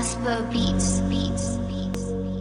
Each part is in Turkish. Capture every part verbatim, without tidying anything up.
Casper Beats, Beats, Beats.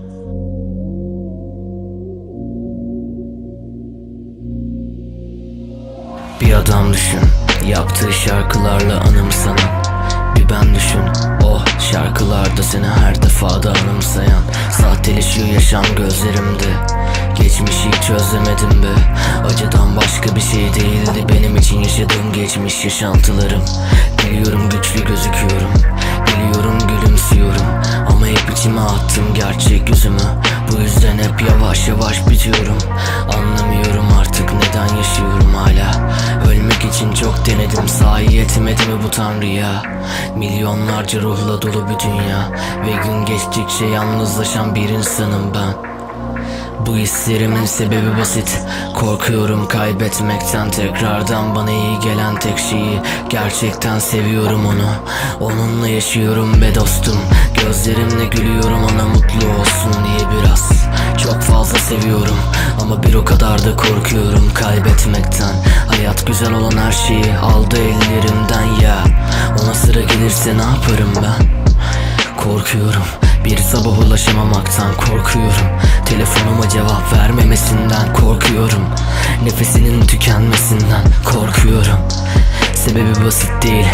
Bir adam düşün, yaptığı şarkılarla anımsanan. Bir ben düşün, o şarkılarda seni her defada anımsayan. Sahteleşiyor yaşam gözlerimde, geçmişi hiç özlemedim be. Acıdan başka bir şey değildi benim için yaşadığım geçmiş yaşantılarım. Biliyorum güçlü gözüküyorum, biliyorum gülümsüyorum, ama hep içime attım gerçek yüzümü. Bu yüzden hep yavaş yavaş bitiyorum. Anlamıyorum artık neden yaşıyorum hala. Ölmek için çok denedim, sahi yetmedi mi bu tanrıya? Milyonlarca ruhla dolu bir dünya, ve gün geçtikçe yalnızlaşan bir insanım ben. Bu hislerimin sebebi basit, korkuyorum kaybetmekten. Tekrardan bana iyi gelen tek şeyi, gerçekten seviyorum onu. Onunla yaşıyorum be dostum, gözlerimle gülüyorum ona mutlu olsun diye. Biraz çok fazla seviyorum, ama bir o kadar da korkuyorum kaybetmekten. Hayat güzel olan her şeyi aldı ellerimden ya. Ona sıra gelirse ne yaparım ben? Korkuyorum, bir sabah ulaşamamaktan korkuyorum. Telefonuma cevap vermemesinden korkuyorum. Nefesinin tükenmesinden korkuyorum. Sebebi basit değil,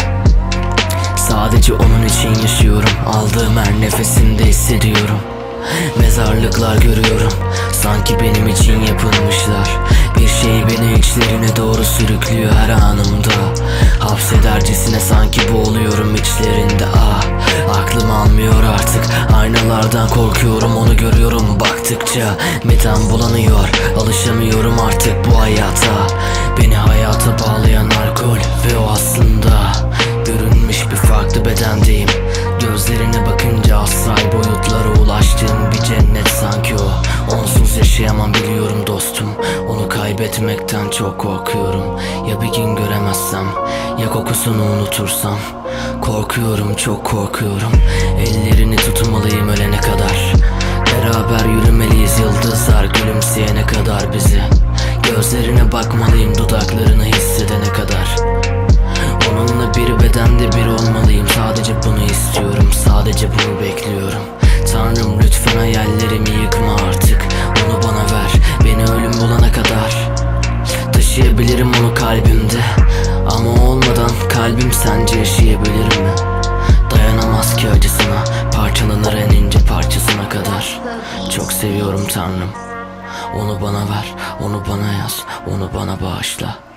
sadece onun için yaşıyorum. Aldığım her nefesimde hissediyorum. Mezarlıklar görüyorum, sanki benim için yapılmışlar. Bir şey beni içlerine doğru sürüklüyor her anımda. Hapsedercesine sanki boğuluyorum içlerinde. Ah, aklım almıyor artık, aynalardan korkuyorum, onu görüyorum baktıkça. Midem bulanıyor, alışamıyorum artık bu hayata. Beni hayata bağlayan alkol, ve o aslında görünmüş bir farklı bedendeyim. Gözlerine bakınca astral boyutlara ulaştığım bir cennet sanki o. Onsuz yaşayamam biliyorum dostum, onu kaybetmekten çok korkuyorum. Ya bir gün göremezsem, ya kokusunu unutursam. Korkuyorum, çok korkuyorum. Ellerini tutmalıyım ölene kadar. Beraber yürümeliyiz yıldızlar gülümseyene kadar bizi. Gözlerine bakmalıyım dudaklarını hissedene kadar. Onunla bir bedende bir olmalıyım, sadece bunu istiyorum, sadece bunu bekliyorum. Tanrım lütfen hayallerimi yıkma artık, onu bana ver, beni ölüm bulana kadar. Taşıyabilirim onu kalbimde, ama olmadan kalbim sence yaşayabilir mi? Dayanamaz ki acısına, parçalanır en ince parçasına kadar. Çok seviyorum Tanrım, onu bana ver, onu bana yaz, onu bana bağışla.